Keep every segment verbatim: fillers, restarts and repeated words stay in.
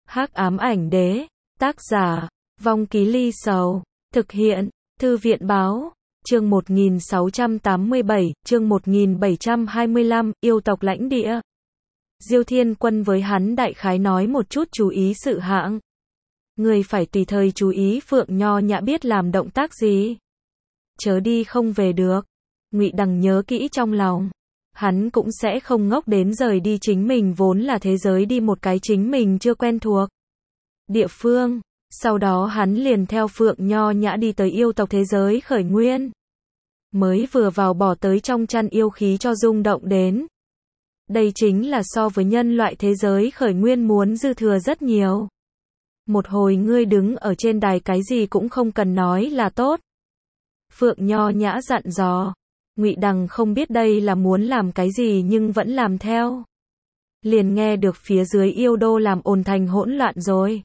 Hắc ám ảnh đế, tác giả, Vong Ký Ly Sầu, thực hiện, Thư viện báo, chương một nghìn sáu trăm tám mươi bảy, chương một nghìn bảy trăm hai mươi lăm, yêu tộc lãnh địa. Diêu Thiên Quân với hắn đại khái nói một chút chú ý sự hạng. Người phải tùy thời chú ý Phượng Nho Nhã biết làm động tác gì. Chớ đi không về được. Ngụy Đằng nhớ kỹ trong lòng. Hắn cũng sẽ không ngốc đến rời đi chính mình vốn là thế giới đi một cái chính mình chưa quen thuộc địa phương. Sau đó hắn liền theo Phượng Nho Nhã đi tới yêu tộc thế giới khởi nguyên. Mới vừa vào bỏ tới trong chăn yêu khí cho rung động đến. Đây chính là so với nhân loại thế giới khởi nguyên muốn dư thừa rất nhiều. Một hồi ngươi đứng ở trên đài cái gì cũng không cần nói là tốt. Phượng Nho Nhã dặn dò. Ngụy Đằng không biết đây là muốn làm cái gì nhưng vẫn làm theo. Liền nghe được phía dưới yêu đô làm ồn thành hỗn loạn rồi.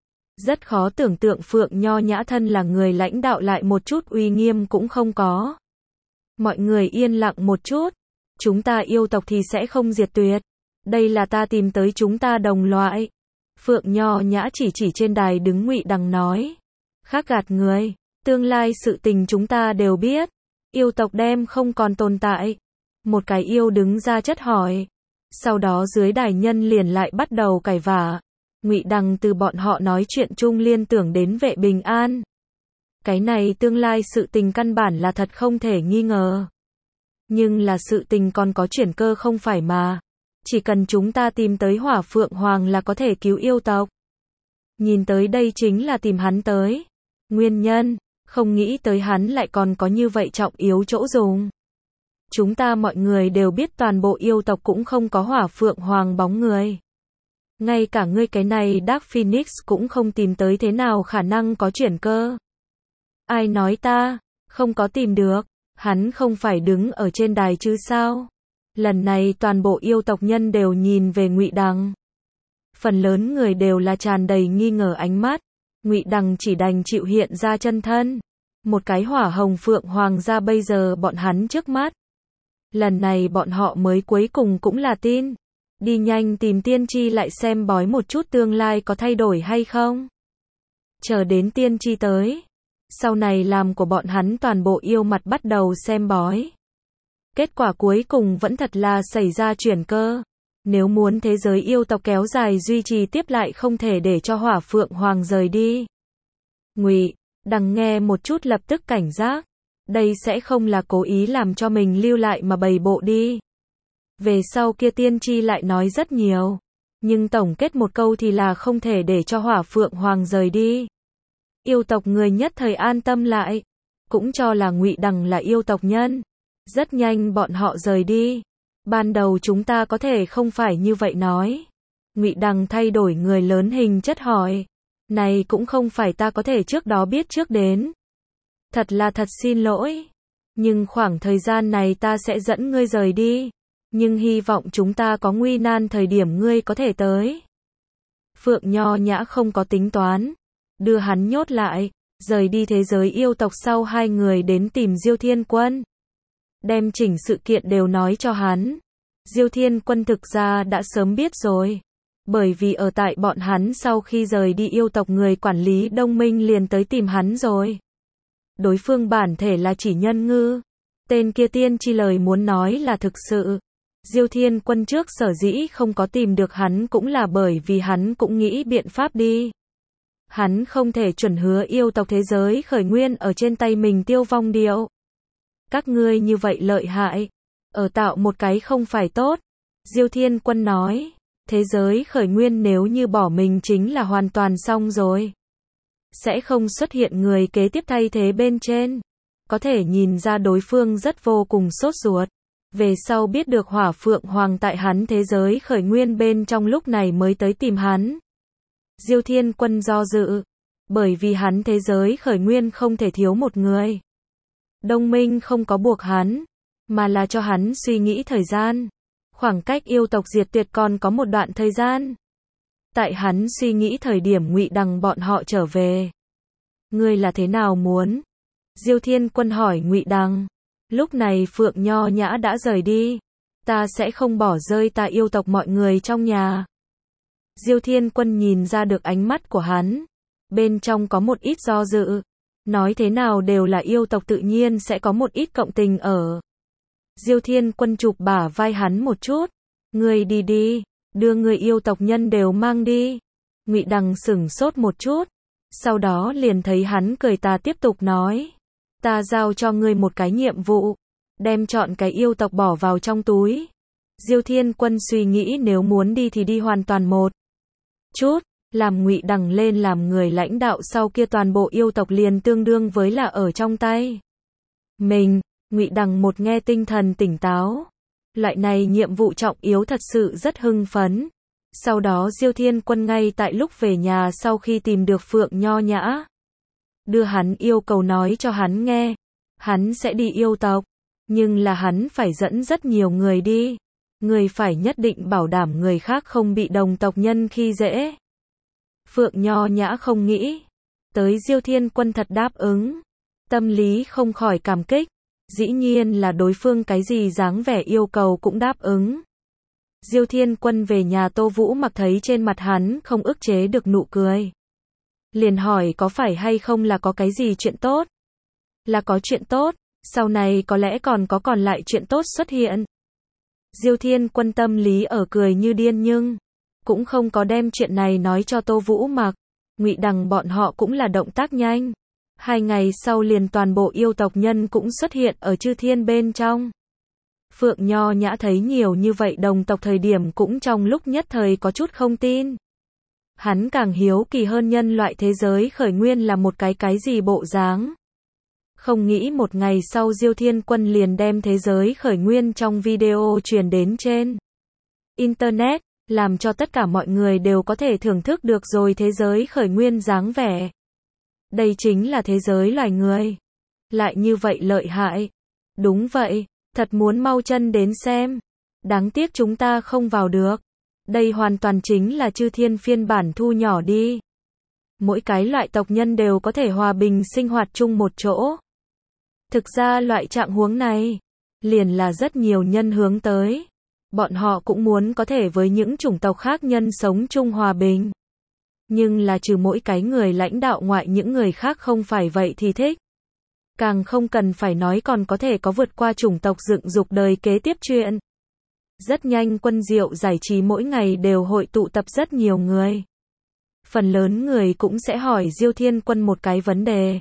Rất khó tưởng tượng Phượng Nho Nhã thân là người lãnh đạo lại một chút uy nghiêm cũng không có. Mọi người yên lặng một chút. Chúng ta yêu tộc thì sẽ không diệt tuyệt. Đây là ta tìm tới chúng ta đồng loại. Phượng Nho Nhã chỉ chỉ trên đài đứng Ngụy Đằng nói. Khác gạt người. Tương lai sự tình chúng ta đều biết. Yêu tộc đem không còn tồn tại. Một cái yêu đứng ra chất hỏi. Sau đó dưới đài nhân liền lại bắt đầu cãi vã. Ngụy Đằng từ bọn họ nói chuyện chung liên tưởng đến vệ bình an. Cái này tương lai sự tình căn bản là thật không thể nghi ngờ. Nhưng là sự tình còn có chuyển cơ không phải mà. Chỉ cần chúng ta tìm tới Hỏa Phượng Hoàng là có thể cứu yêu tộc. Nhìn tới đây chính là tìm hắn tới. Nguyên nhân, không nghĩ tới hắn lại còn có như vậy trọng yếu chỗ dùng. Chúng ta mọi người đều biết toàn bộ yêu tộc cũng không có Hỏa Phượng Hoàng bóng người. Ngay cả ngươi cái này Dark Phoenix cũng không tìm tới thế nào khả năng có chuyển cơ. Ai nói ta, không có tìm được, hắn không phải đứng ở trên đài chứ sao? Lần này toàn bộ yêu tộc nhân đều nhìn về Ngụy Đằng. Phần lớn người đều là tràn đầy nghi ngờ ánh mắt. Ngụy Đằng chỉ đành chịu hiện ra chân thân. Một cái hỏa hồng phượng hoàng ra bây giờ bọn hắn trước mắt. Lần này bọn họ mới cuối cùng cũng là tin. Đi nhanh tìm tiên tri lại xem bói một chút tương lai có thay đổi hay không. Chờ đến tiên tri tới. Sau này làm của bọn hắn toàn bộ yêu mặt bắt đầu xem bói. Kết quả cuối cùng vẫn thật là xảy ra chuyển cơ. Nếu muốn thế giới yêu tộc kéo dài duy trì tiếp lại không thể để cho Hỏa Phượng Hoàng rời đi. Ngụy Đằng nghe một chút lập tức cảnh giác. Đây sẽ không là cố ý làm cho mình lưu lại mà bày bộ đi. Về sau kia tiên tri lại nói rất nhiều. Nhưng tổng kết một câu thì là không thể để cho Hỏa Phượng Hoàng rời đi. Yêu tộc người nhất thời an tâm lại. Cũng cho là Ngụy Đằng là yêu tộc nhân. Rất nhanh bọn họ rời đi. Ban đầu chúng ta có thể không phải như vậy nói. Ngụy Đằng thay đổi người lớn hình chất hỏi. Này cũng không phải ta có thể trước đó biết trước đến. Thật là thật xin lỗi. Nhưng khoảng thời gian này ta sẽ dẫn ngươi rời đi. Nhưng hy vọng chúng ta có nguy nan thời điểm ngươi có thể tới. Phượng Nho Nhã không có tính toán. Đưa hắn nhốt lại. Rời đi thế giới yêu tộc sau hai người đến tìm Diêu Thiên Quân. Đem chỉnh sự kiện đều nói cho hắn. Diêu Thiên Quân thực ra đã sớm biết rồi. Bởi vì ở tại bọn hắn sau khi rời đi yêu tộc người quản lý Đông Minh liền tới tìm hắn rồi. Đối phương bản thể là chỉ nhân ngư. Tên kia tiên tri lời muốn nói là thực sự. Diêu Thiên Quân trước sở dĩ không có tìm được hắn cũng là bởi vì hắn cũng nghĩ biện pháp đi. Hắn không thể chuẩn hứa yêu tộc thế giới khởi nguyên ở trên tay mình tiêu vong điệu. Các ngươi như vậy lợi hại. Ở tạo một cái không phải tốt. Diêu Thiên Quân nói. Thế giới khởi nguyên nếu như bỏ mình chính là hoàn toàn xong rồi. Sẽ không xuất hiện người kế tiếp thay thế bên trên. Có thể nhìn ra đối phương rất vô cùng sốt ruột. Về sau biết được Hỏa Phượng Hoàng tại hắn thế giới khởi nguyên bên trong lúc này mới tới tìm hắn. Diêu Thiên Quân do dự. Bởi vì hắn thế giới khởi nguyên không thể thiếu một người. Đông Minh không có buộc hắn. Mà là cho hắn suy nghĩ thời gian. Khoảng cách yêu tộc diệt tuyệt còn có một đoạn thời gian. Tại hắn suy nghĩ thời điểm Ngụy Đằng bọn họ trở về. Ngươi là thế nào muốn? Diêu Thiên Quân hỏi Ngụy Đằng. Lúc này Phượng Nho Nhã đã rời đi. Ta sẽ không bỏ rơi ta yêu tộc mọi người trong nhà. Diêu Thiên Quân nhìn ra được ánh mắt của hắn. Bên trong có một ít do dự. Nói thế nào đều là yêu tộc tự nhiên sẽ có một ít cộng tình ở. Diêu Thiên Quân chụp bả vai hắn một chút. Ngươi đi đi, đưa người yêu tộc nhân đều mang đi. Ngụy Đằng sửng sốt một chút. Sau đó liền thấy hắn cười tà tiếp tục nói. Ta giao cho ngươi một cái nhiệm vụ. Đem chọn cái yêu tộc bỏ vào trong túi. Diêu Thiên Quân suy nghĩ nếu muốn đi thì đi hoàn toàn một chút. Làm Ngụy Đằng lên làm người lãnh đạo sau kia toàn bộ yêu tộc liền tương đương với là ở trong tay mình. Ngụy Đằng một nghe tinh thần tỉnh táo. Loại này nhiệm vụ trọng yếu thật sự rất hưng phấn. Sau đó Diêu Thiên Quân ngay tại lúc về nhà sau khi tìm được Phượng Nho Nhã. Đưa hắn yêu cầu nói cho hắn nghe. Hắn sẽ đi yêu tộc. Nhưng là hắn phải dẫn rất nhiều người đi. Người phải nhất định bảo đảm người khác không bị đồng tộc nhân khi dễ. Phượng Nho Nhã không nghĩ tới Diêu Thiên Quân thật đáp ứng. Tâm lý không khỏi cảm kích. Dĩ nhiên là đối phương cái gì dáng vẻ yêu cầu cũng đáp ứng. Diêu Thiên Quân về nhà Tô Vũ Mặc thấy trên mặt hắn không ức chế được nụ cười. Liền hỏi có phải hay không là có cái gì chuyện tốt? Là có chuyện tốt, sau này có lẽ còn có còn lại chuyện tốt xuất hiện. Diêu Thiên Quân tâm lý ở cười như điên nhưng cũng không có đem chuyện này nói cho Tô Vũ Mặc. Ngụy Đằng bọn họ cũng là động tác nhanh. Hai ngày sau liền toàn bộ yêu tộc nhân cũng xuất hiện ở Chư Thiên bên trong. Phượng Nho Nhã thấy nhiều như vậy đồng tộc thời điểm cũng trong lúc nhất thời có chút không tin. Hắn càng hiếu kỳ hơn nhân loại thế giới khởi nguyên là một cái cái gì bộ dáng. Không nghĩ một ngày sau Diêu Thiên Quân liền đem thế giới khởi nguyên trong video truyền đến trên Internet, làm cho tất cả mọi người đều có thể thưởng thức được rồi thế giới khởi nguyên dáng vẻ. Đây chính là thế giới loài người. Lại như vậy lợi hại. Đúng vậy, thật muốn mau chân đến xem. Đáng tiếc chúng ta không vào được. Đây hoàn toàn chính là Chư Thiên phiên bản thu nhỏ đi. Mỗi cái loại tộc nhân đều có thể hòa bình sinh hoạt chung một chỗ. Thực ra loại trạng huống này, liền là rất nhiều nhân hướng tới. Bọn họ cũng muốn có thể với những chủng tộc khác nhân sống chung hòa bình. Nhưng là trừ mỗi cái người lãnh đạo ngoại những người khác không phải vậy thì thích. Càng không cần phải nói còn có thể có vượt qua chủng tộc dựng dục đời kế tiếp chuyện. Rất nhanh Quân Diệu giải trí mỗi ngày đều hội tụ tập rất nhiều người. Phần lớn người cũng sẽ hỏi Diêu Thiên Quân một cái vấn đề.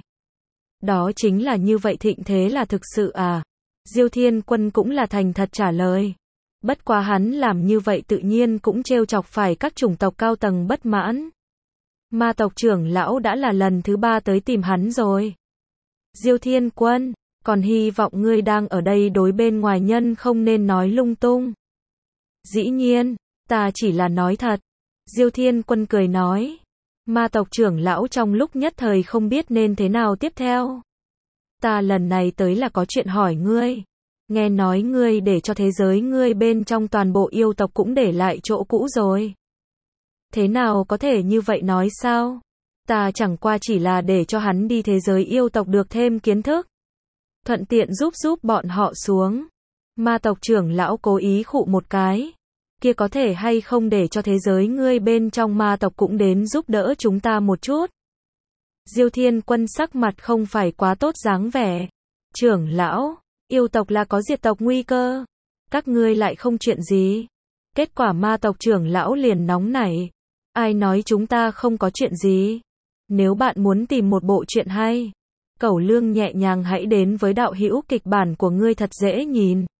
Đó chính là như vậy thịnh thế là thực sự à? Diêu Thiên Quân cũng là thành thật trả lời. Bất quá hắn làm như vậy tự nhiên cũng trêu chọc phải các chủng tộc cao tầng bất mãn. Ma tộc trưởng lão đã là lần thứ ba tới tìm hắn rồi. Diêu Thiên Quân, còn hy vọng ngươi đang ở đây đối bên ngoài nhân không nên nói lung tung. Dĩ nhiên, ta chỉ là nói thật. Diêu Thiên Quân cười nói. Ma tộc trưởng lão trong lúc nhất thời không biết nên thế nào tiếp theo. Ta lần này tới là có chuyện hỏi ngươi. Nghe nói ngươi để cho thế giới ngươi bên trong toàn bộ yêu tộc cũng để lại chỗ cũ rồi. Thế nào có thể như vậy nói sao? Ta chẳng qua chỉ là để cho hắn đi thế giới yêu tộc được thêm kiến thức. Thuận tiện giúp giúp bọn họ xuống. Ma tộc trưởng lão cố ý khụ một cái. Kia có thể hay không để cho thế giới ngươi bên trong ma tộc cũng đến giúp đỡ chúng ta một chút. Diêu Thiên Quân sắc mặt không phải quá tốt dáng vẻ. Trưởng lão, yêu tộc là có diệt tộc nguy cơ. Các ngươi lại không chuyện gì. Kết quả ma tộc trưởng lão liền nóng nảy. Ai nói chúng ta không có chuyện gì. Nếu bạn muốn tìm một bộ truyện hay, Cẩu Lương nhẹ nhàng hãy đến với đạo hữu kịch bản của ngươi thật dễ nhìn.